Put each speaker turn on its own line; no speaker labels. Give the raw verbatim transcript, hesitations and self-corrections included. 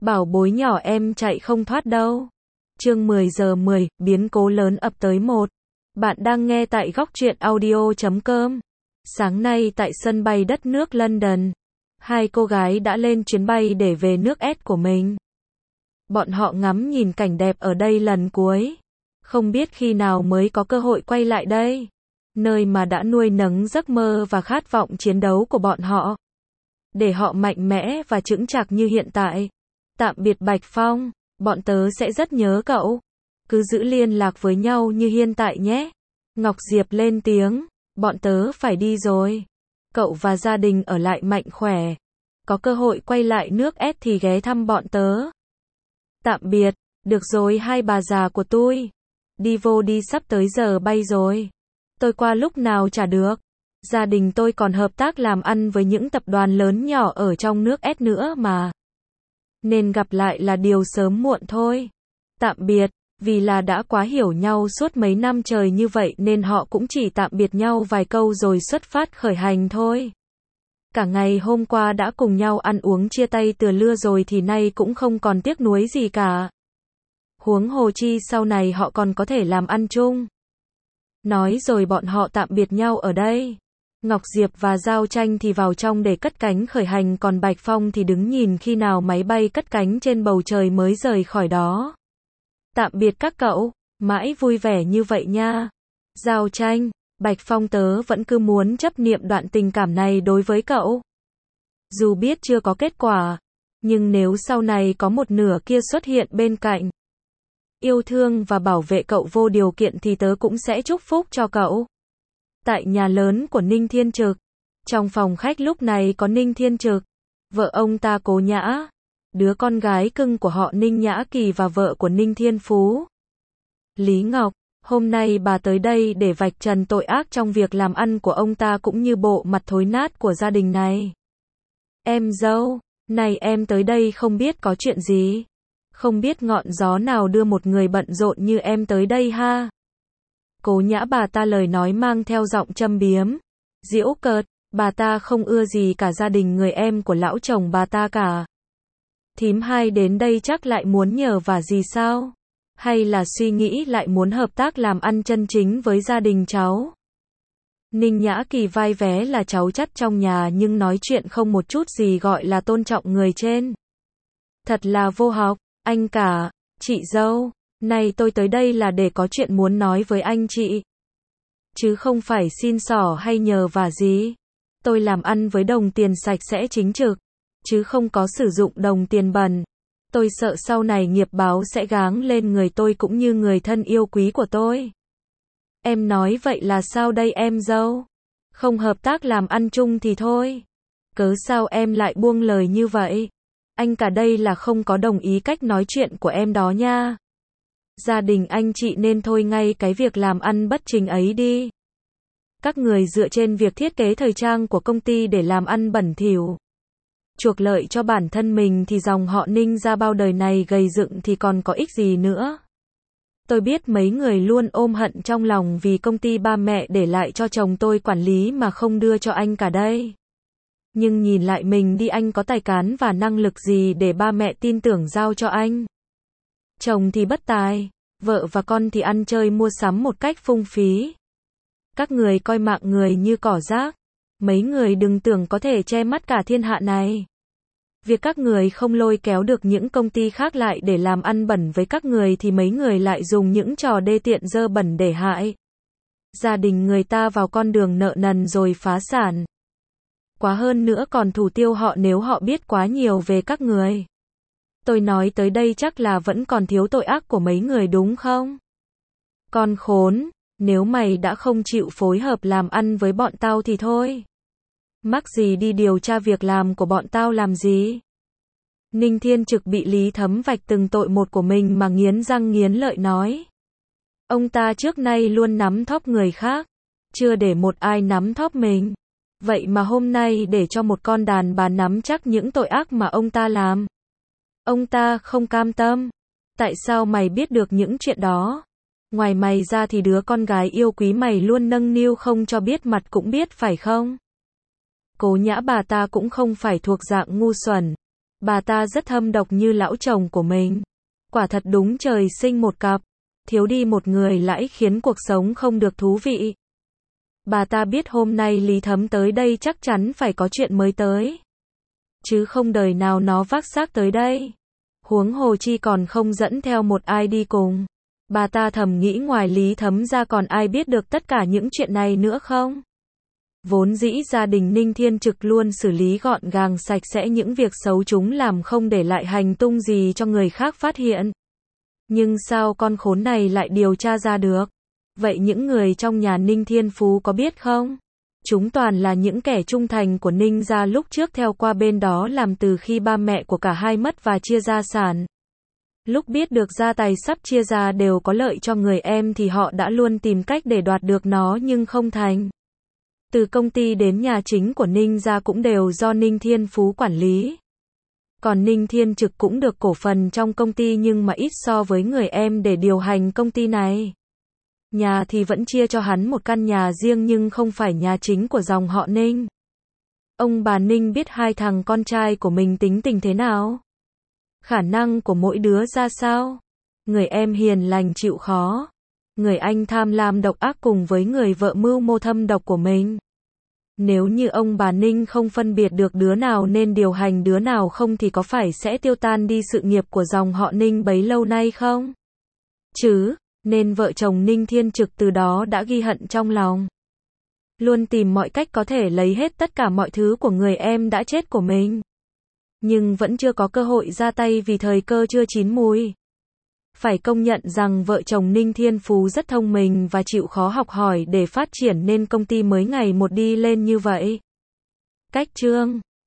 Bảo bối nhỏ em chạy không thoát đâu. Chương mười giờ mười, biến cố lớn ập tới một. Bạn đang nghe tại góc truyện audio chấm com. Sáng nay tại sân bay đất nước London, hai cô gái đã lên chuyến bay để về nước S của mình. Bọn họ ngắm nhìn cảnh đẹp ở đây lần cuối. Không biết khi nào mới có cơ hội quay lại đây. Nơi mà đã nuôi nấng giấc mơ và khát vọng chiến đấu của bọn họ. Để họ mạnh mẽ và chững chạc như hiện tại. Tạm biệt Bạch Phong, bọn tớ sẽ rất nhớ cậu. Cứ giữ liên lạc với nhau như hiện tại nhé. Ngọc Diệp lên tiếng, bọn tớ phải đi rồi. Cậu và gia đình ở lại mạnh khỏe. Có cơ hội quay lại nước S thì ghé thăm bọn tớ. Tạm biệt, được rồi hai bà già của tôi. Đi vô đi, sắp tới giờ bay rồi. Tôi qua lúc nào chả được. Gia đình tôi còn hợp tác làm ăn với những tập đoàn lớn nhỏ ở trong nước S nữa mà. Nên gặp lại là điều sớm muộn thôi. Tạm biệt, vì là đã quá hiểu nhau suốt mấy năm trời như vậy nên họ cũng chỉ tạm biệt nhau vài câu rồi xuất phát khởi hành thôi. Cả ngày hôm qua đã cùng nhau ăn uống chia tay tựa lưa rồi thì nay cũng không còn tiếc nuối gì cả. Huống hồ chi sau này họ còn có thể làm ăn chung. Nói rồi bọn họ tạm biệt nhau ở đây. Ngọc Diệp và Giao Tranh thì vào trong để cất cánh khởi hành, còn Bạch Phong thì đứng nhìn khi nào máy bay cất cánh trên bầu trời mới rời khỏi đó. Tạm biệt các cậu, mãi vui vẻ như vậy nha. Giao Tranh, Bạch Phong, tớ vẫn cứ muốn chấp niệm đoạn tình cảm này đối với cậu. Dù biết chưa có kết quả, nhưng nếu sau này có một nửa kia xuất hiện bên cạnh, yêu thương và bảo vệ cậu vô điều kiện thì tớ cũng sẽ chúc phúc cho cậu. Tại nhà lớn của Ninh Thiên Trực, trong phòng khách lúc này có Ninh Thiên Trực, vợ ông ta Cố Nhã, đứa con gái cưng của họ Ninh Nhã Kỳ và vợ của Ninh Thiên Phú, Lý Ngọc. Hôm nay bà tới đây để vạch trần tội ác trong việc làm ăn của ông ta cũng như bộ mặt thối nát của gia đình này. Em dâu, này em tới đây không biết có chuyện gì? Không biết ngọn gió nào đưa một người bận rộn như em tới đây ha? Cố Nhã bà ta lời nói mang theo giọng châm biếm, giễu cợt, bà ta không ưa gì cả gia đình người em của lão chồng bà ta cả. Thím hai đến đây chắc lại muốn nhờ vả gì sao? Hay là suy nghĩ lại muốn hợp tác làm ăn chân chính với gia đình cháu? Ninh Nhã Kỳ vai vé là cháu chắt trong nhà nhưng nói chuyện không một chút gì gọi là tôn trọng người trên. Thật là vô học, anh cả, chị dâu. Này tôi tới đây là để có chuyện muốn nói với anh chị. Chứ không phải xin xỏ hay nhờ vả gì. Tôi làm ăn với đồng tiền sạch sẽ chính trực. Chứ không có sử dụng đồng tiền bẩn. Tôi sợ sau này nghiệp báo sẽ gáng lên người tôi cũng như người thân yêu quý của tôi. Em nói vậy là sao đây em dâu? Không hợp tác làm ăn chung thì thôi. Cớ sao em lại buông lời như vậy? Anh cả đây là không có đồng ý cách nói chuyện của em đó nha. Gia đình anh chị nên thôi ngay cái việc làm ăn bất chính ấy đi. Các người dựa trên việc thiết kế thời trang của công ty để làm ăn bẩn thỉu, chuộc lợi cho bản thân mình thì dòng họ Ninh ra bao đời này gầy dựng thì còn có ích gì nữa. Tôi biết mấy người luôn ôm hận trong lòng vì công ty ba mẹ để lại cho chồng tôi quản lý mà không đưa cho anh cả đây. Nhưng nhìn lại mình đi, anh có tài cán và năng lực gì để ba mẹ tin tưởng giao cho anh? Chồng thì bất tài, vợ và con thì ăn chơi mua sắm một cách phung phí. Các người coi mạng người như cỏ rác. Mấy người đừng tưởng có thể che mắt cả thiên hạ này. Việc các người không lôi kéo được những công ty khác lại để làm ăn bẩn với các người thì mấy người lại dùng những trò đê tiện dơ bẩn để hại gia đình người ta vào con đường nợ nần rồi phá sản. Quá hơn nữa còn thủ tiêu họ nếu họ biết quá nhiều về các người. Tôi nói tới đây chắc là vẫn còn thiếu tội ác của mấy người đúng không? Con khốn, nếu mày đã không chịu phối hợp làm ăn với bọn tao thì thôi. Mắc gì đi điều tra việc làm của bọn tao làm gì? Ninh Thiên Trực bị Lý Thấm vạch từng tội một của mình mà nghiến răng nghiến lợi nói. Ông ta trước nay luôn nắm thóp người khác, chưa để một ai nắm thóp mình. Vậy mà hôm nay để cho một con đàn bà nắm chắc những tội ác mà ông ta làm. Ông ta không cam tâm. Tại sao mày biết được những chuyện đó? Ngoài mày ra thì đứa con gái yêu quý mày luôn nâng niu không cho biết mặt cũng biết phải không? Cố Nhã bà ta cũng không phải thuộc dạng ngu xuẩn. Bà ta rất thâm độc như lão chồng của mình. Quả thật đúng trời sinh một cặp. Thiếu đi một người lại khiến cuộc sống không được thú vị. Bà ta biết hôm nay Lý Thấm tới đây chắc chắn phải có chuyện mới tới. Chứ không đời nào nó vác xác tới đây. Huống hồ chi còn không dẫn theo một ai đi cùng. Bà ta thầm nghĩ ngoài Lý Thấm ra còn ai biết được tất cả những chuyện này nữa không? Vốn dĩ gia đình Ninh Thiên Trực luôn xử lý gọn gàng sạch sẽ những việc xấu chúng làm không để lại hành tung gì cho người khác phát hiện. Nhưng sao con khốn này lại điều tra ra được? Vậy những người trong nhà Ninh Thiên Phú có biết không? Chúng toàn là những kẻ trung thành của Ninh gia lúc trước theo qua bên đó làm từ khi ba mẹ của cả hai mất và chia gia sản. Lúc biết được gia tài sắp chia ra đều có lợi cho người em thì họ đã luôn tìm cách để đoạt được nó nhưng không thành. Từ công ty đến nhà chính của Ninh gia cũng đều do Ninh Thiên Phú quản lý. Còn Ninh Thiên Trực cũng được cổ phần trong công ty nhưng mà ít so với người em để điều hành công ty này. Nhà thì vẫn chia cho hắn một căn nhà riêng nhưng không phải nhà chính của dòng họ Ninh. Ông bà Ninh biết hai thằng con trai của mình tính tình thế nào? Khả năng của mỗi đứa ra sao? Người em hiền lành chịu khó. Người anh tham lam độc ác cùng với người vợ mưu mô thâm độc của mình. Nếu như ông bà Ninh không phân biệt được đứa nào nên điều hành đứa nào không thì có phải sẽ tiêu tan đi sự nghiệp của dòng họ Ninh bấy lâu nay không? Chứ, nên vợ chồng Ninh Thiên Trực từ đó đã ghi hận trong lòng. Luôn tìm mọi cách có thể lấy hết tất cả mọi thứ của người em đã chết của mình. Nhưng vẫn chưa có cơ hội ra tay vì thời cơ chưa chín mùi. Phải công nhận rằng vợ chồng Ninh Thiên Phú rất thông minh và chịu khó học hỏi để phát triển nên công ty mới ngày một đi lên như vậy. Cách chương